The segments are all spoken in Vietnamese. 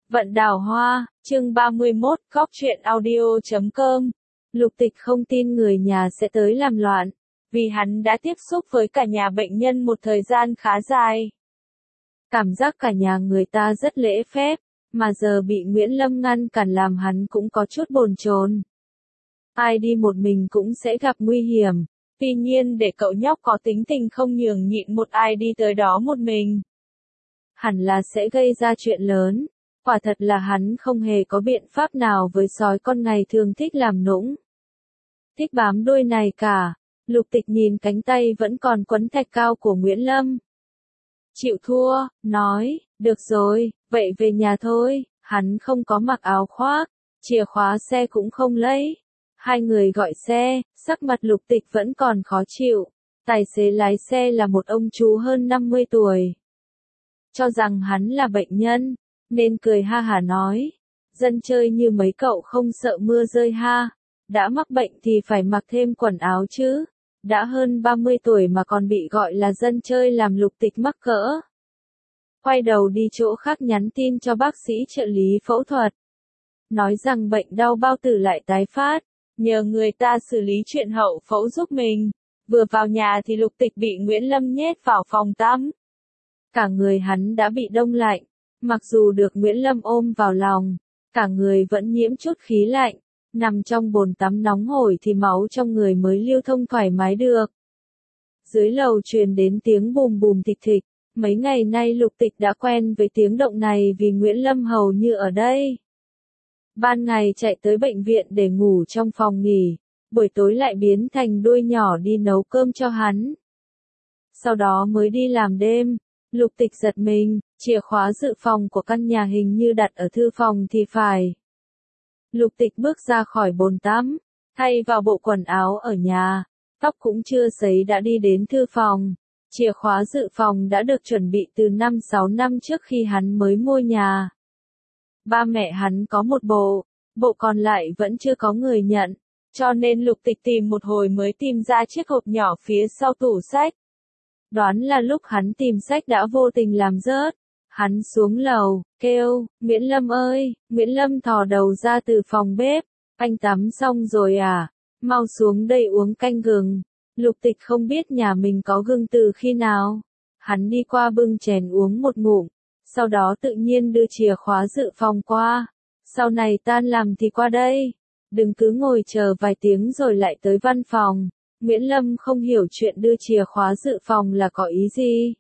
Vận đào hoa, chương 31, góc truyện audio.com. Lục Tịch không tin người nhà sẽ tới làm loạn, vì hắn đã tiếp xúc với cả nhà bệnh nhân một thời gian khá dài. Cảm giác cả nhà người ta rất lễ phép, mà giờ bị Nguyễn Lâm ngăn cản làm hắn cũng có chút bồn chồn. Ai đi một mình cũng sẽ gặp nguy hiểm, tuy nhiên để cậu nhóc có tính tình không nhường nhịn một ai đi tới đó một mình, hẳn là sẽ gây ra chuyện lớn. Quả thật là hắn không hề có biện pháp nào với sói con ngày thường thích làm nũng, thích bám đuôi này cả. Lục Tịch nhìn cánh tay vẫn còn quấn thạch cao của Nguyễn Lâm. Chịu thua, nói, được rồi, vậy về nhà thôi. Hắn không có mặc áo khoác, chìa khóa xe cũng không lấy. Hai người gọi xe, sắc mặt Lục Tịch vẫn còn khó chịu. Tài xế lái xe là một ông chú hơn 50 tuổi. Cho rằng hắn là bệnh nhân, nên cười ha hả nói, dân chơi như mấy cậu không sợ mưa rơi ha, đã mắc bệnh thì phải mặc thêm quần áo chứ, đã hơn 30 tuổi mà còn bị gọi là dân chơi làm Lục Tịch mắc cỡ. Quay đầu đi chỗ khác nhắn tin cho bác sĩ trợ lý phẫu thuật, nói rằng bệnh đau bao tử lại tái phát, nhờ người ta xử lý chuyện hậu phẫu giúp mình. Vừa vào nhà thì Lục Tịch bị Nguyễn Lâm nhét vào phòng tắm. Cả người hắn đã bị đông lạnh. Mặc dù được Nguyễn Lâm ôm vào lòng, cả người vẫn nhiễm chút khí lạnh, nằm trong bồn tắm nóng hổi thì máu trong người mới lưu thông thoải mái được. Dưới lầu truyền đến tiếng bùm bùm thịch thịch, mấy ngày nay Lục Tịch đã quen với tiếng động này vì Nguyễn Lâm hầu như ở đây. Ban ngày chạy tới bệnh viện để ngủ trong phòng nghỉ, buổi tối lại biến thành đuôi nhỏ đi nấu cơm cho hắn. Sau đó mới đi làm đêm. Lục Tịch giật mình, chìa khóa dự phòng của căn nhà hình như đặt ở thư phòng thì phải. Lục Tịch bước ra khỏi bồn tắm, thay vào bộ quần áo ở nhà, tóc cũng chưa sấy đã đi đến thư phòng. Chìa khóa dự phòng đã được chuẩn bị từ 5-6 năm trước khi hắn mới mua nhà. Ba mẹ hắn có một bộ còn lại vẫn chưa có người nhận, cho nên Lục Tịch tìm một hồi mới tìm ra chiếc hộp nhỏ phía sau tủ sách. Đoán là lúc hắn tìm sách đã vô tình làm rớt. Hắn xuống lầu, kêu, Nguyễn Lâm ơi. Nguyễn Lâm thò đầu ra từ phòng bếp. Anh tắm xong rồi à? Mau xuống đây uống canh gừng. Lục Tịch không biết nhà mình có gừng từ khi nào. Hắn đi qua bưng chén uống một ngụm. Sau đó tự nhiên đưa chìa khóa dự phòng qua. Sau này tan làm thì qua đây. Đừng cứ ngồi chờ vài tiếng rồi lại tới văn phòng. Nguyễn Lâm không hiểu chuyện đưa chìa khóa dự phòng là có ý gì.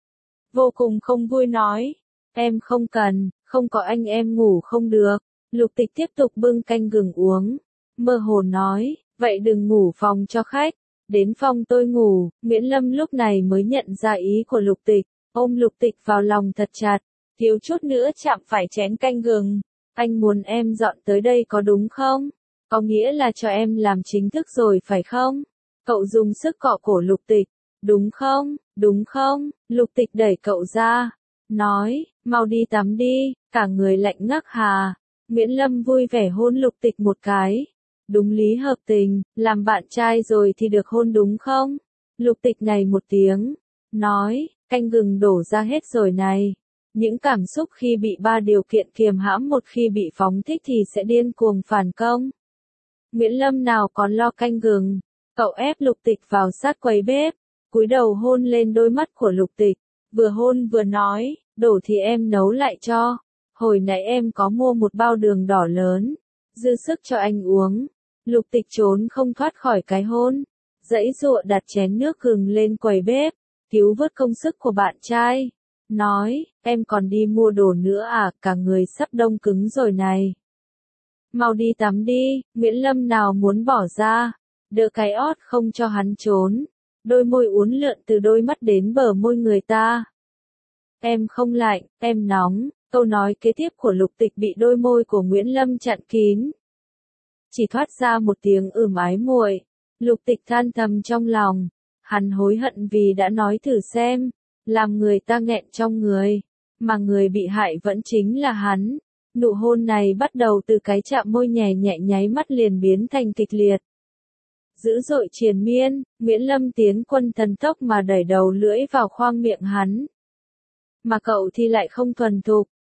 Vô cùng không vui nói, em không cần, không có anh em ngủ không được. Lục Tịch tiếp tục bưng canh gừng uống, mơ hồ nói, vậy đừng ngủ phòng cho khách, đến phòng tôi ngủ. Nguyễn Lâm lúc này mới nhận ra ý của Lục Tịch, ôm Lục Tịch vào lòng thật chặt, thiếu chút nữa chạm phải chén canh gừng. Anh muốn em dọn tới đây có đúng không? Có nghĩa là cho em làm chính thức rồi phải không? Cậu dùng sức cọ cổ Lục Tịch, đúng không, đúng không? Lục Tịch đẩy cậu ra, nói, mau đi tắm đi, cả người lạnh ngắc hà. Nguyễn Lâm vui vẻ hôn Lục Tịch một cái, đúng lý hợp tình, làm bạn trai rồi thì được hôn đúng không? Lục Tịch này một tiếng, nói, canh gừng đổ ra hết rồi này. Những cảm xúc khi bị ba điều kiện kiềm hãm một khi bị phóng thích thì sẽ điên cuồng phản công. Nguyễn Lâm nào còn lo canh gừng. Cậu ép Lục Tịch vào sát quầy bếp, cúi đầu hôn lên đôi mắt của Lục Tịch, vừa hôn vừa nói, đổ thì em nấu lại cho. Hồi nãy em có mua một bao đường đỏ lớn, dư sức cho anh uống. Lục Tịch trốn không thoát khỏi cái hôn, giãy giụa đặt chén nước gừng lên quầy bếp, cứu vớt công sức của bạn trai. Nói, em còn đi mua đồ nữa à, cả người sắp đông cứng rồi này. Mau đi tắm đi. Nguyễn Lâm nào muốn bỏ ra. Đỡ cái ót không cho hắn trốn, đôi môi uốn lượn từ đôi mắt đến bờ môi người ta. Em không lạnh, em nóng. Câu nói kế tiếp của Lục Tịch bị đôi môi của Nguyễn Lâm chặn kín. Chỉ thoát ra một tiếng ái muội. Lục Tịch than thầm trong lòng, hắn hối hận vì đã nói thử xem, làm người ta nghẹn trong người, mà người bị hại vẫn chính là hắn. Nụ hôn này bắt đầu từ cái chạm môi nhẹ nhẹ nháy mắt liền biến thành kịch liệt. Dữ dội triền miên, Nguyễn Lâm tiến quân thần tốc mà đẩy đầu lưỡi vào khoang miệng hắn. Mà cậu thì lại không thuần thục,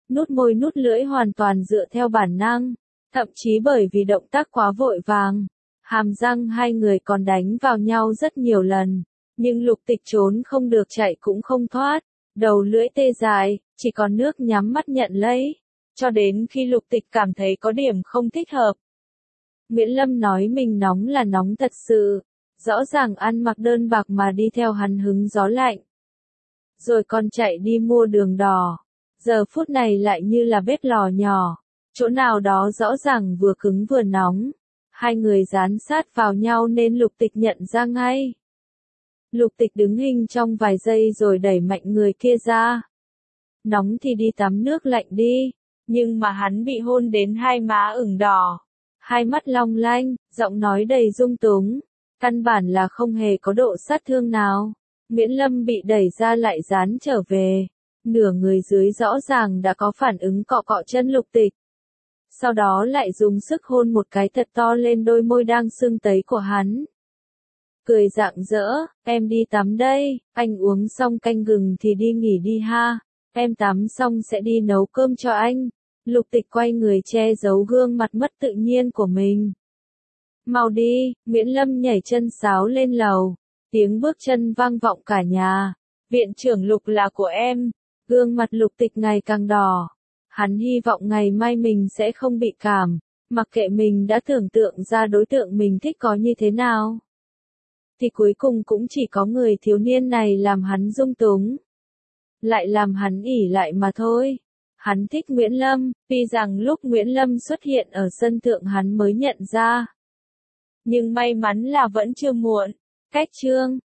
nút môi nút lưỡi hoàn toàn dựa theo bản năng, thậm chí bởi vì động tác quá vội vàng. Hàm răng hai người còn đánh vào nhau rất nhiều lần, nhưng Lục Tịch trốn không được chạy cũng không thoát, đầu lưỡi tê dại, chỉ còn nước nhắm mắt nhận lấy, cho đến khi Lục Tịch cảm thấy có điểm không thích hợp. Nguyễn Lâm nói mình nóng là nóng thật sự, rõ ràng ăn mặc đơn bạc mà đi theo hắn hứng gió lạnh. Rồi còn chạy đi mua đường đỏ, giờ phút này lại như là bếp lò nhỏ, chỗ nào đó rõ ràng vừa cứng vừa nóng. Hai người dán sát vào nhau nên Lục Tịch nhận ra ngay. Lục Tịch đứng hình trong vài giây rồi đẩy mạnh người kia ra. Nóng thì đi tắm nước lạnh đi, nhưng mà hắn bị hôn đến hai má ửng đỏ, hai mắt long lanh, giọng nói đầy dung túng, căn bản là không hề có độ sát thương nào. Nguyễn Lâm bị đẩy ra lại dán trở về, nửa người dưới rõ ràng đã có phản ứng cọ cọ chân Lục Tịch. Sau đó lại dùng sức hôn một cái thật to lên đôi môi đang sưng tấy của hắn. Cười rạng rỡ, em đi tắm đây, anh uống xong canh gừng thì đi nghỉ đi ha, em tắm xong sẽ đi nấu cơm cho anh. Lục Tịch quay người che giấu gương mặt mất tự nhiên của mình. Mau đi, Nguyễn Lâm nhảy chân sáo lên lầu, tiếng bước chân vang vọng cả nhà. Viện trưởng Lục là của em, gương mặt Lục Tịch ngày càng đỏ. Hắn hy vọng ngày mai mình sẽ không bị cảm, mặc kệ mình đã tưởng tượng ra đối tượng mình thích có như thế nào. Thì cuối cùng cũng chỉ có người thiếu niên này làm hắn dung túng. Lại làm hắn ỉ lại mà thôi. Hắn thích Nguyễn Lâm, tuy rằng lúc Nguyễn Lâm xuất hiện ở sân thượng hắn mới nhận ra. Nhưng may mắn là vẫn chưa muộn. Cách chương